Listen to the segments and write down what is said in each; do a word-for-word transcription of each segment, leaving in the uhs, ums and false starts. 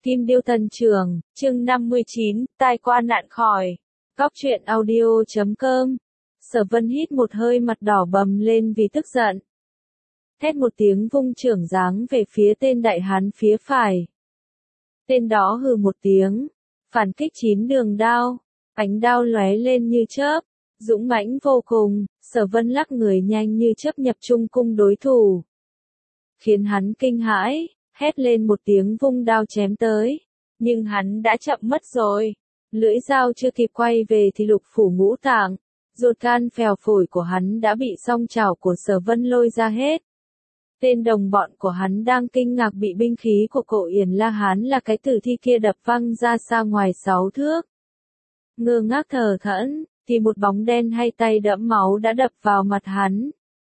Kim Điêu Thần Trường, chương năm mươi chín, tai qua nạn khỏi. Góc truyện audio chấm com. Sở Vân hít một hơi, mặt đỏ bầm lên vì tức giận. Thét một tiếng, vung chưởng giáng về phía tên đại hán phía phải. Tên đó hừ một tiếng, phản kích chín đường đao, ánh đao lóe lên như chớp, dũng mãnh vô cùng. Sở Vân lắc người nhanh như chớp nhập trung cung đối thủ, khiến hắn kinh hãi, hét lên một tiếng vung đao chém tới, nhưng hắn đã chậm mất rồi. Lưỡi dao chưa kịp quay về thì lục phủ ngũ tạng, ruột gan phèo phổi của hắn đã bị song chảo của Sở Vân lôi ra hết. Tên đồng bọn của hắn đang kinh ngạc bị binh khí của Cổ Yển La Hán là cái tử thi kia đập văng ra xa ngoài sáu thước. Ngơ ngác thờ thẫn, thì một bóng đen hay tay đẫm máu đã đập vào mặt hắn.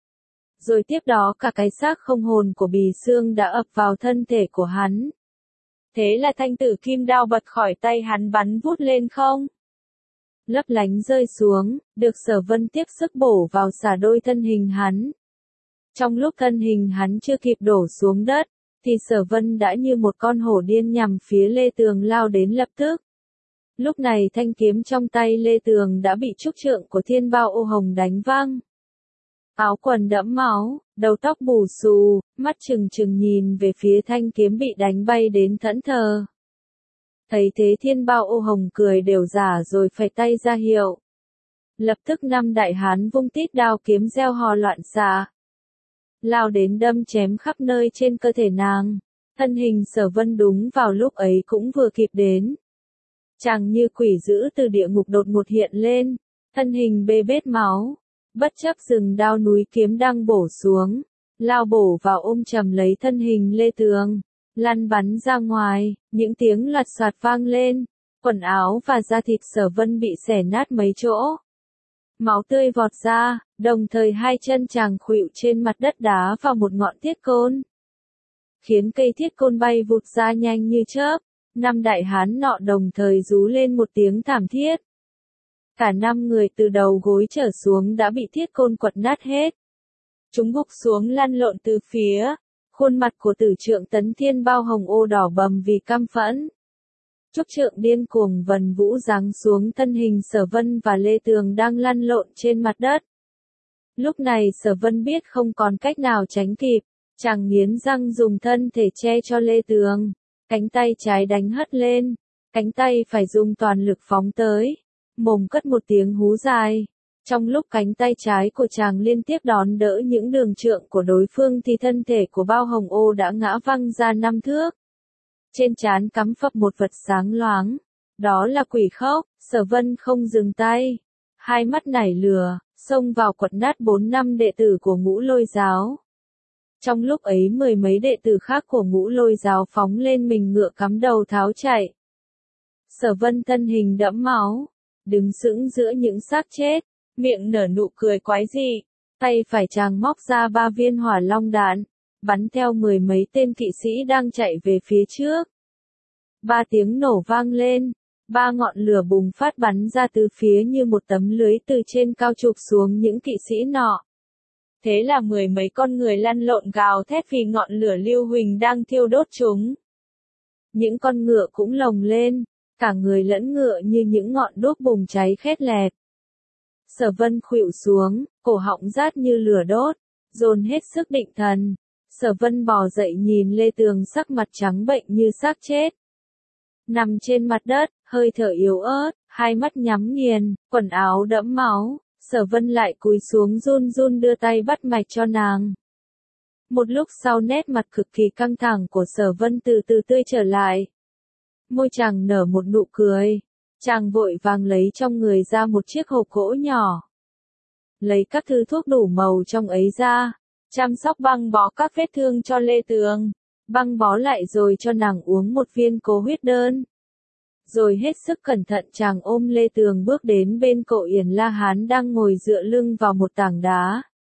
Rồi tiếp đó cả cái xác không hồn của Bì Xương đã ập vào thân thể của hắn. Thế là thanh tử kim đao bật khỏi tay hắn bắn vút lên không. Lấp lánh rơi xuống, được Sở Vân tiếc sức bổ vào xả đôi thân hình hắn. Trong lúc thân hình hắn chưa kịp đổ xuống đất, thì Sở Vân đã như một con hổ điên nhằm phía Lê Tường lao đến lập tức. Lúc này thanh kiếm trong tay Lê Tường đã bị trúc trượng của Thiên Bao Ô Hồng đánh văng. Áo quần đẫm máu, đầu tóc bù xù, mắt trừng trừng nhìn về phía thanh kiếm bị đánh bay đến thẫn thờ. Thấy thế Thiên Bao Ô Hồng cười đều giả rồi phẩy tay ra hiệu. Lập tức năm đại hán vung tít đao kiếm reo hò loạn xạ, lao đến đâm chém khắp nơi trên cơ thể nàng. Thân hình Sở Vân đúng vào lúc ấy cũng vừa kịp đến. Chàng như quỷ dữ từ địa ngục đột ngột hiện lên, thân hình bê bết máu, bất chấp rừng đao núi kiếm đang bổ xuống, lao bổ vào ôm chầm lấy thân hình Lê Tường, lăn bắn ra ngoài, những tiếng lật xoạt vang lên, quần áo và da thịt Sở Vân bị xẻ nát mấy chỗ. Máu tươi vọt ra, đồng thời hai chân chàng khuỵu trên mặt đất đá vào một ngọn thiết côn, khiến cây thiết côn bay vụt ra nhanh như chớp. Năm đại hán nọ đồng thời rú lên một tiếng thảm thiết. Cả năm người từ đầu gối trở xuống đã bị thiết côn quật nát hết. Chúng gục xuống lăn lộn từ phía, khuôn mặt của tử trượng Tấn Thiên Bao hồng ô đỏ bầm vì căm phẫn. Trúc trượng điên cuồng vần vũ giáng xuống thân hình Sở Vân và Lê Tường đang lăn lộn trên mặt đất. Lúc này Sở Vân biết không còn cách nào tránh kịp, chàng nghiến răng dùng thân thể che cho Lê Tường. Cánh tay trái đánh hất lên, cánh tay phải dùng toàn lực phóng tới, mồm cất một tiếng hú dài. Trong lúc cánh tay trái của chàng liên tiếp đón đỡ những đường trượng của đối phương thì thân thể của Bao Hồng Ô đã ngã văng ra năm thước. Trên trán cắm phập một vật sáng loáng, đó là quỷ khốc. Sở Vân không dừng tay, hai mắt nảy lửa, xông vào quật nát bốn năm đệ tử của Ngũ Lôi Giáo. Trong lúc ấy mười mấy đệ tử khác của Ngũ Lôi Giáo phóng lên mình ngựa cắm đầu tháo chạy. Sở Vân thân hình đẫm máu, đứng sững giữa những xác chết, miệng nở nụ cười quái dị, tay phải chàng móc ra ba viên hỏa long đạn, bắn theo mười mấy tên kỵ sĩ đang chạy về phía trước. Ba tiếng nổ vang lên, ba ngọn lửa bùng phát bắn ra từ phía như một tấm lưới từ trên cao chụp xuống những kỵ sĩ nọ. Thế là mười mấy con người lăn lộn gào thét vì ngọn lửa lưu huỳnh đang thiêu đốt chúng. Những con ngựa cũng lồng lên, cả người lẫn ngựa như những ngọn đuốc bùng cháy khét lẹt. Sở Vân khuỵu xuống, cổ họng rát như lửa đốt, dồn hết sức định thần. Sở Vân bò dậy nhìn Lê Tường sắc mặt trắng bệnh như xác chết, nằm trên mặt đất, hơi thở yếu ớt, hai mắt nhắm nghiền, quần áo đẫm máu. Sở Vân lại cúi xuống run run đưa tay bắt mạch cho nàng. Một lúc sau nét mặt cực kỳ căng thẳng của Sở Vân từ từ tươi trở lại. Môi chàng nở một nụ cười. Chàng vội vàng lấy trong người ra một chiếc hộp gỗ nhỏ. Lấy các thứ thuốc đủ màu trong ấy ra. Chăm sóc băng bó các vết thương cho Lê Tường. Băng bó lại rồi cho nàng uống một viên cố huyết đơn. Rồi hết sức cẩn thận chàng ôm Lê Tường bước đến bên Cổ Yển La Hán đang ngồi dựa lưng vào một tảng đá.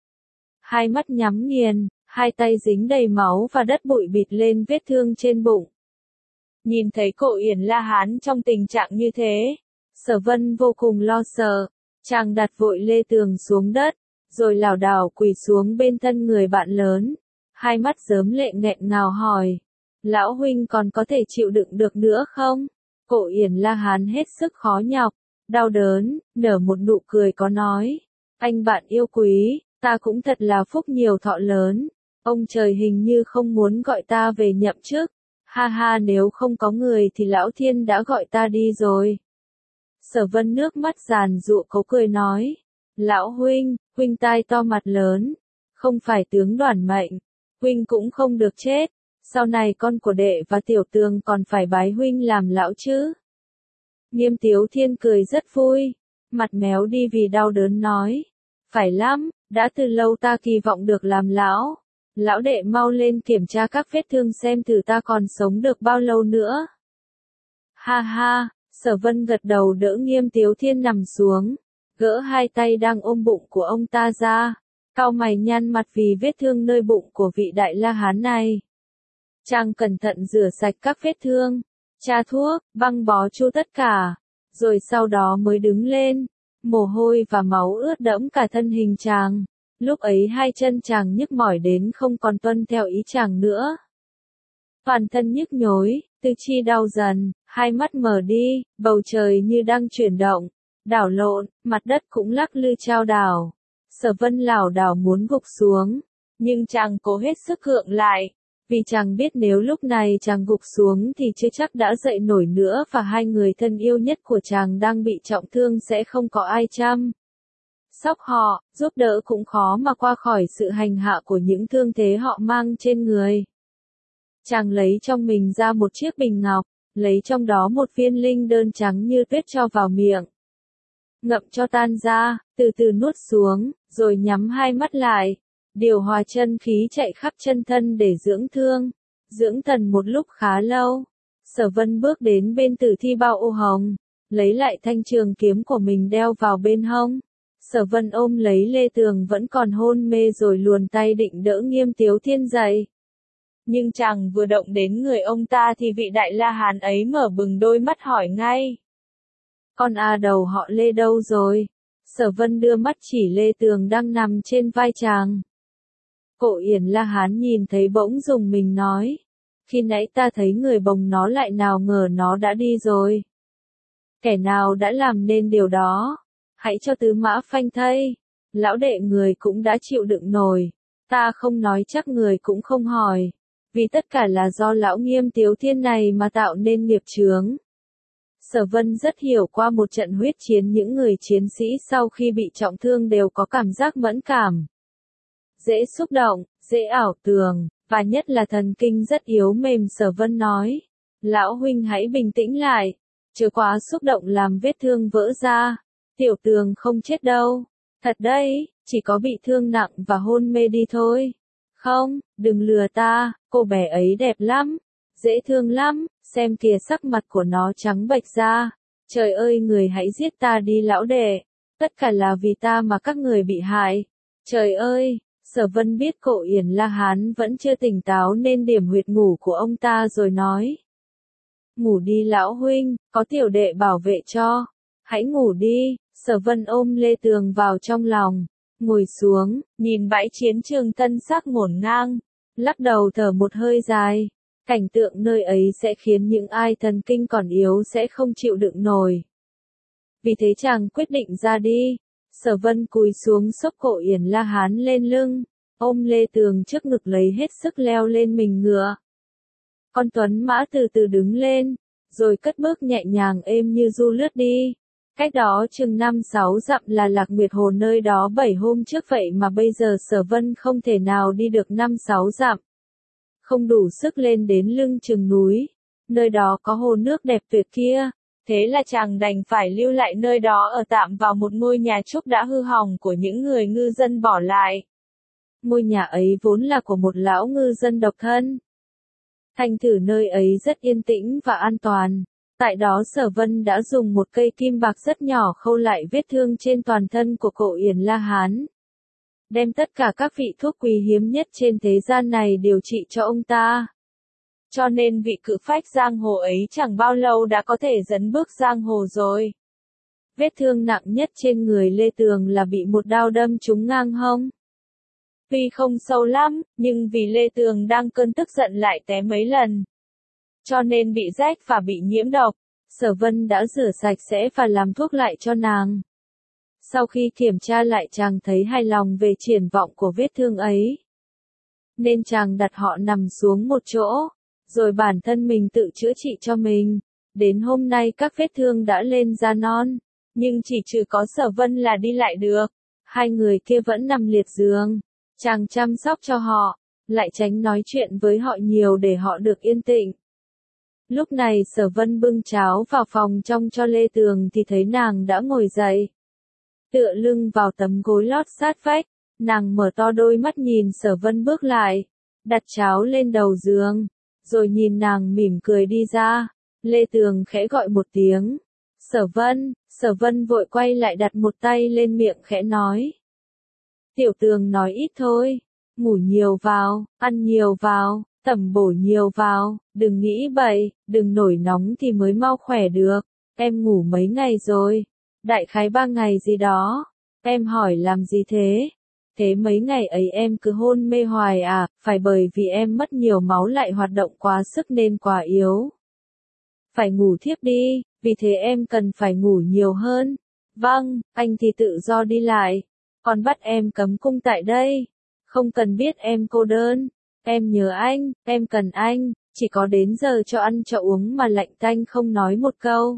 Hai mắt nhắm nghiền, hai tay dính đầy máu và đất bụi bịt lên vết thương trên bụng. Nhìn thấy Cổ Yển La Hán trong tình trạng như thế, Sở Vân vô cùng lo sợ, chàng đặt vội Lê Tường xuống đất, rồi lảo đảo quỳ xuống bên thân người bạn lớn, hai mắt rớm lệ nghẹn ngào hỏi. Lão huynh còn có thể chịu đựng được nữa không? Cổ Yển La Hán hết sức khó nhọc, đau đớn, nở một nụ cười có nói. Anh bạn yêu quý, ta cũng thật là phúc nhiều thọ lớn. Ông trời hình như không muốn gọi ta về nhậm chức. Ha ha, nếu không có người thì lão thiên đã gọi ta đi rồi. Sở Vân nước mắt giàn giụa cấu cười nói. Lão huynh, huynh tai to mặt lớn. Không phải tướng đoản mệnh. Huynh cũng không được chết. Sau này con của đệ và tiểu tường còn phải bái huynh làm lão chứ. Nghiêm Tiếu Thiên cười rất vui. Mặt méo đi vì đau đớn nói. Phải lắm, đã từ lâu ta kỳ vọng được làm lão. Lão đệ mau lên kiểm tra các vết thương xem thử ta còn sống được bao lâu nữa. Ha ha, Sở Vân gật đầu đỡ Nghiêm Tiếu Thiên nằm xuống, gỡ hai tay đang ôm bụng của ông ta ra, cau mày nhăn mặt vì vết thương nơi bụng của vị đại la hán này. Chàng cẩn thận rửa sạch các vết thương, tra thuốc, băng bó chu tất cả, rồi sau đó mới đứng lên, mồ hôi và máu ướt đẫm cả thân hình chàng. Lúc ấy hai chân chàng nhức mỏi đến không còn tuân theo ý chàng nữa. Toàn thân nhức nhối, tứ chi đau dần, hai mắt mở đi, bầu trời như đang chuyển động, đảo lộn, mặt đất cũng lắc lư chao đảo. Sở Vân lảo đảo muốn gục xuống, nhưng chàng cố hết sức gượng lại, vì chàng biết nếu lúc này chàng gục xuống thì chưa chắc đã dậy nổi nữa và hai người thân yêu nhất của chàng đang bị trọng thương sẽ không có ai chăm sóc họ, giúp đỡ cũng khó mà qua khỏi sự hành hạ của những thương thế họ mang trên người. Chàng lấy trong mình ra một chiếc bình ngọc, lấy trong đó một viên linh đơn trắng như tuyết cho vào miệng. Ngậm cho tan ra, từ từ nuốt xuống, rồi nhắm hai mắt lại, điều hòa chân khí chạy khắp chân thân để dưỡng thương, dưỡng thần một lúc khá lâu. Sở Vân bước đến bên tử thi bao ô hồng, lấy lại thanh trường kiếm của mình đeo vào bên hông. Sở Vân ôm lấy Lê Tường vẫn còn hôn mê rồi luồn tay định đỡ Nghiêm Tiếu Thiên dậy. Nhưng chàng vừa động đến người ông ta thì vị đại la hán ấy mở bừng đôi mắt hỏi ngay. Con à đầu họ Lê đâu rồi? Sở Vân đưa mắt chỉ Lê Tường đang nằm trên vai chàng. Cổ Yển La Hán nhìn thấy bỗng dùng mình nói. Khi nãy ta thấy người bồng nó lại nào ngờ nó đã đi rồi. Kẻ nào đã làm nên điều đó? Hãy cho tứ mã phanh thây. Lão đệ người cũng đã chịu đựng nổi. Ta không nói chắc người cũng không hỏi. Vì tất cả là do lão Nghiêm Tiếu Thiên này mà tạo nên nghiệp chướng. Sở Vân rất hiểu qua một trận huyết chiến những người chiến sĩ sau khi bị trọng thương đều có cảm giác mẫn cảm. Dễ xúc động, dễ ảo tưởng, và nhất là thần kinh rất yếu mềm. Sở Vân nói. Lão huynh hãy bình tĩnh lại. Chớ quá xúc động làm vết thương vỡ ra. Tiểu Tường không chết đâu. Thật đấy, chỉ có bị thương nặng và hôn mê đi thôi. Không, đừng lừa ta, cô bé ấy đẹp lắm, dễ thương lắm, xem kìa sắc mặt của nó trắng bệch ra. Trời ơi, người hãy giết ta đi lão đệ, tất cả là vì ta mà các người bị hại. Trời ơi, Sở Vân biết Cổ Yển La Hán vẫn chưa tỉnh táo nên điểm huyệt ngủ của ông ta rồi nói. Ngủ đi lão huynh, có tiểu đệ bảo vệ cho. Hãy ngủ đi. Sở Vân ôm Lê Tường vào trong lòng, ngồi xuống, nhìn bãi chiến trường tân sắc ngổn ngang, lắc đầu thở một hơi dài. Cảnh tượng nơi ấy sẽ khiến những ai thần kinh còn yếu sẽ không chịu đựng nổi. Vì thế chàng quyết định ra đi. Sở Vân cúi xuống xốc Cổ Yển La Hán lên lưng, ôm Lê Tường trước ngực lấy hết sức leo lên mình ngựa. Con tuấn mã từ từ đứng lên, rồi cất bước nhẹ nhàng êm như du lướt đi. Cách đó chừng năm sáu dặm là Lạc Nguyệt Hồ, nơi đó bảy hôm trước vậy mà bây giờ Sở Vân không thể nào đi được năm sáu dặm. Không đủ sức lên đến lưng chừng núi. Nơi đó có hồ nước đẹp tuyệt kia. Thế là chàng đành phải lưu lại nơi đó ở tạm vào một ngôi nhà trúc đã hư hỏng của những người ngư dân bỏ lại. Ngôi nhà ấy vốn là của một lão ngư dân độc thân. Thành thử nơi ấy rất yên tĩnh và an toàn. Tại đó Sở Vân đã dùng một cây kim bạc rất nhỏ khâu lại vết thương trên toàn thân của Cổ Yển La Hán. Đem tất cả các vị thuốc quý hiếm nhất trên thế gian này điều trị cho ông ta. Cho nên vị cự phách giang hồ ấy chẳng bao lâu đã có thể dấn bước giang hồ rồi. Vết thương nặng nhất trên người Lê Tường là bị một đao đâm trúng ngang hông. Tuy không sâu lắm, nhưng vì Lê Tường đang cơn tức giận lại té mấy lần, cho nên bị rách và bị nhiễm độc. Sở Vân đã rửa sạch sẽ và làm thuốc lại cho nàng. Sau khi kiểm tra lại chàng thấy hài lòng về triển vọng của vết thương ấy. Nên chàng đặt họ nằm xuống một chỗ, rồi bản thân mình tự chữa trị cho mình. Đến hôm nay các vết thương đã lên da non, nhưng chỉ trừ có Sở Vân là đi lại được. Hai người kia vẫn nằm liệt giường. Chàng chăm sóc cho họ, lại tránh nói chuyện với họ nhiều để họ được yên tĩnh. Lúc này Sở Vân bưng cháo vào phòng trong cho Lê Tường thì thấy nàng đã ngồi dậy. Tựa lưng vào tấm gối lót sát vách, nàng mở to đôi mắt nhìn Sở Vân bước lại, đặt cháo lên đầu giường, rồi nhìn nàng mỉm cười đi ra. Lê Tường khẽ gọi một tiếng. Sở Vân, Sở Vân vội quay lại đặt một tay lên miệng khẽ nói. Tiểu Tường nói ít thôi, ngủ nhiều vào, ăn nhiều vào, tẩm bổ nhiều vào, đừng nghĩ bậy, đừng nổi nóng thì mới mau khỏe được. Em ngủ mấy ngày rồi? Đại khái ba ngày gì đó. Em hỏi làm gì thế? Thế mấy ngày ấy em cứ hôn mê hoài à? Phải bởi vì em mất nhiều máu lại hoạt động quá sức nên quá yếu. Phải ngủ thiếp đi, vì thế em cần phải ngủ nhiều hơn. Vâng, anh thì tự do đi lại. Còn bắt em cấm cung tại đây. Không cần biết em cô đơn. Em nhớ anh, em cần anh, chỉ có đến giờ cho ăn cho uống mà lạnh tanh không nói một câu.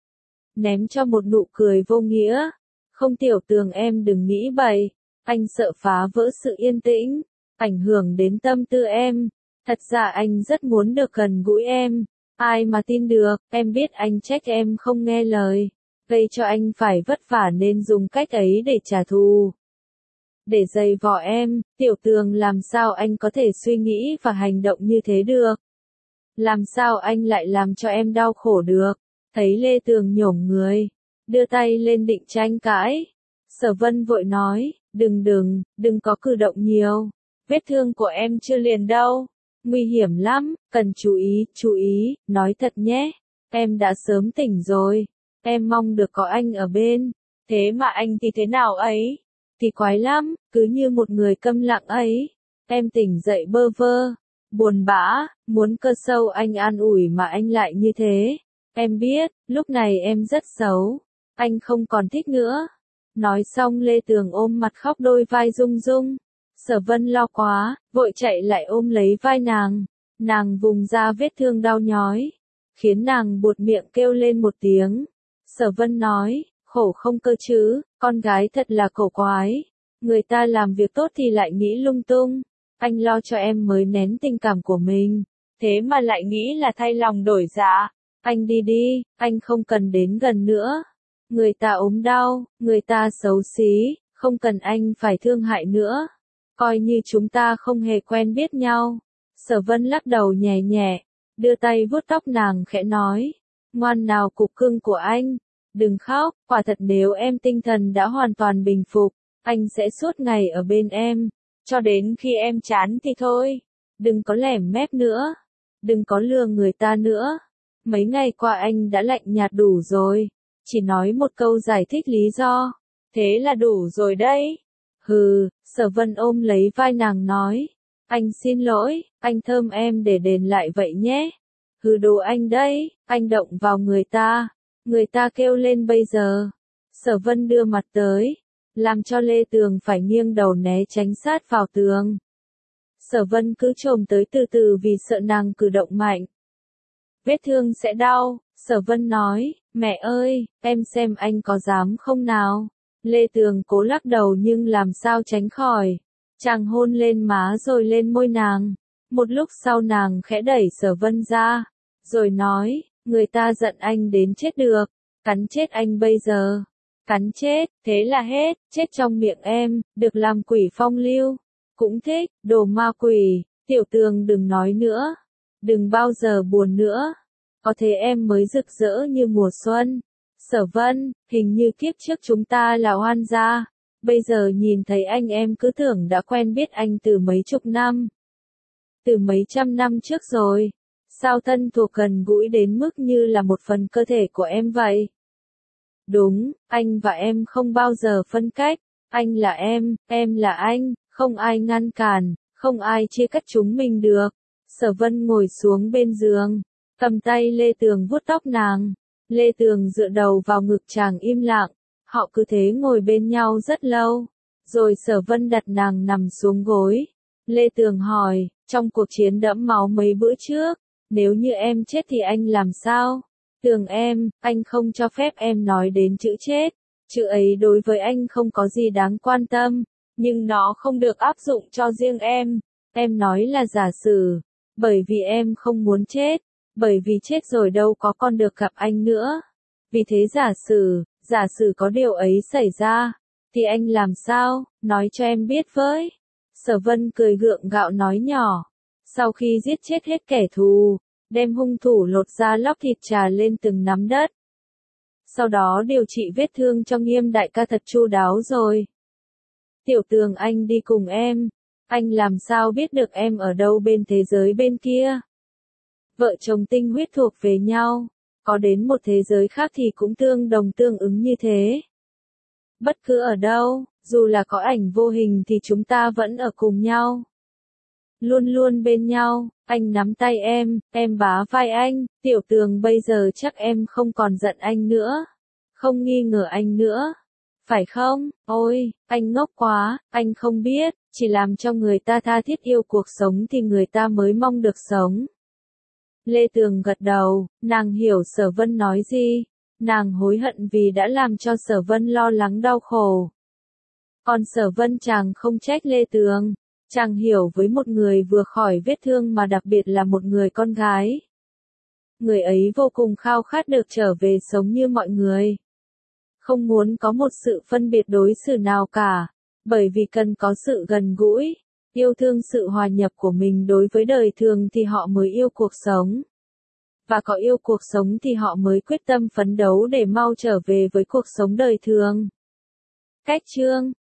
Ném cho một nụ cười vô nghĩa. Không Tiểu Tường em đừng nghĩ bậy. Anh sợ phá vỡ sự yên tĩnh, ảnh hưởng đến tâm tư em. Thật ra anh rất muốn được gần gũi em. Ai mà tin được, em biết anh trách em không nghe lời. Gây cho anh phải vất vả nên dùng cách ấy để trả thù. Để giày vò em, Tiểu Tường làm sao anh có thể suy nghĩ và hành động như thế được? Làm sao anh lại làm cho em đau khổ được? Thấy Lê Tường nhổm người, đưa tay lên định tranh cãi. Sở Vân vội nói, đừng đừng, đừng có cử động nhiều. Vết thương của em chưa liền đâu. Nguy hiểm lắm, cần chú ý, chú ý, nói thật nhé. Em đã sớm tỉnh rồi. Em mong được có anh ở bên. Thế mà anh thì thế nào ấy? Thì quái lắm, cứ như một người câm lặng ấy. Em tỉnh dậy bơ vơ, buồn bã, muốn cơ sâu anh an ủi mà anh lại như thế. Em biết, lúc này em rất xấu. Anh không còn thích nữa. Nói xong Lê Tường ôm mặt khóc đôi vai rung rung. Sở Vân lo quá, vội chạy lại ôm lấy vai nàng. Nàng vùng ra vết thương đau nhói, khiến nàng buột miệng kêu lên một tiếng. Sở Vân nói, khổ không cơ chứ, con gái thật là cổ quái. Người ta làm việc tốt thì lại nghĩ lung tung. Anh lo cho em mới nén tình cảm của mình. Thế mà lại nghĩ là thay lòng đổi dạ. Anh đi đi, anh không cần đến gần nữa. Người ta ốm đau, người ta xấu xí, không cần anh phải thương hại nữa. Coi như chúng ta không hề quen biết nhau. Sở Vân lắc đầu nhẹ nhẹ, đưa tay vuốt tóc nàng khẽ nói. Ngoan nào cục cưng của anh, đừng khóc, quả thật nếu em tinh thần đã hoàn toàn bình phục, anh sẽ suốt ngày ở bên em, cho đến khi em chán thì thôi. Đừng có lẻm mép nữa, đừng có lừa người ta nữa. Mấy ngày qua anh đã lạnh nhạt đủ rồi, chỉ nói một câu giải thích lý do, thế là đủ rồi đấy. Hừ, Sở Vân ôm lấy vai nàng nói, anh xin lỗi, anh thơm em để đền lại vậy nhé. Hừ đồ anh đấy, anh động vào người ta, người ta kêu lên bây giờ. Sở Vân đưa mặt tới, làm cho Lê Tường phải nghiêng đầu né tránh sát vào tường. Sở Vân cứ chồm tới từ từ vì sợ nàng cử động mạnh. Vết thương sẽ đau, Sở Vân nói, mẹ ơi, em xem anh có dám không nào. Lê Tường cố lắc đầu nhưng làm sao tránh khỏi. Chàng hôn lên má rồi lên môi nàng. Một lúc sau nàng khẽ đẩy Sở Vân ra, rồi nói, người ta giận anh đến chết được, cắn chết anh bây giờ. Cắn chết, thế là hết, chết trong miệng em, được làm quỷ phong lưu. Cũng thích, đồ ma quỷ, Tiểu Tường đừng nói nữa. Đừng bao giờ buồn nữa. Có thế em mới rực rỡ như mùa xuân. Sở Vân, hình như kiếp trước chúng ta là oan gia. Bây giờ nhìn thấy anh em cứ tưởng đã quen biết anh từ mấy chục năm. Từ mấy trăm năm trước rồi. Sao thân thuộc gần gũi đến mức như là một phần cơ thể của em vậy? Đúng, anh và em không bao giờ phân cách. Anh là em, em là anh, không ai ngăn cản, không ai chia cắt chúng mình được. Sở Vân ngồi xuống bên giường, cầm tay Lê Tường vuốt tóc nàng. Lê Tường dựa đầu vào ngực chàng im lặng, họ cứ thế ngồi bên nhau rất lâu. Rồi Sở Vân đặt nàng nằm xuống gối. Lê Tường hỏi, trong cuộc chiến đẫm máu mấy bữa trước, nếu như em chết thì anh làm sao? Tường em, anh không cho phép em nói đến chữ chết. Chữ ấy đối với anh không có gì đáng quan tâm, nhưng nó không được áp dụng cho riêng em. Em nói là giả sử, bởi vì em không muốn chết, bởi vì chết rồi đâu có còn được gặp anh nữa. Vì thế giả sử, giả sử có điều ấy xảy ra, thì anh làm sao, nói cho em biết với. Sở Vân cười gượng gạo nói nhỏ, sau khi giết chết hết kẻ thù, đem hung thủ lột ra lóc thịt trà lên từng nắm đất. Sau đó điều trị vết thương cho Nghiêm đại ca thật chu đáo rồi. Tiểu Tường anh đi cùng em, anh làm sao biết được em ở đâu bên thế giới bên kia. Vợ chồng tinh huyết thuộc về nhau, có đến một thế giới khác thì cũng tương đồng tương ứng như thế. Bất cứ ở đâu, dù là có ảnh vô hình thì chúng ta vẫn ở cùng nhau. Luôn luôn bên nhau, anh nắm tay em, em bá vai anh, Tiểu Tường bây giờ chắc em không còn giận anh nữa, không nghi ngờ anh nữa. Phải không? Ôi, anh ngốc quá, anh không biết, chỉ làm cho người ta tha thiết yêu cuộc sống thì người ta mới mong được sống. Lê Tường gật đầu, nàng hiểu Sở Vân nói gì, nàng hối hận vì đã làm cho Sở Vân lo lắng đau khổ. Còn Sở Vân chàng không trách Lê Tường, chàng hiểu với một người vừa khỏi vết thương mà đặc biệt là một người con gái. Người ấy vô cùng khao khát được trở về sống như mọi người. Không muốn có một sự phân biệt đối xử nào cả, bởi vì cần có sự gần gũi, yêu thương sự hòa nhập của mình đối với đời thường thì họ mới yêu cuộc sống. Và có yêu cuộc sống thì họ mới quyết tâm phấn đấu để mau trở về với cuộc sống đời thường. Cách chương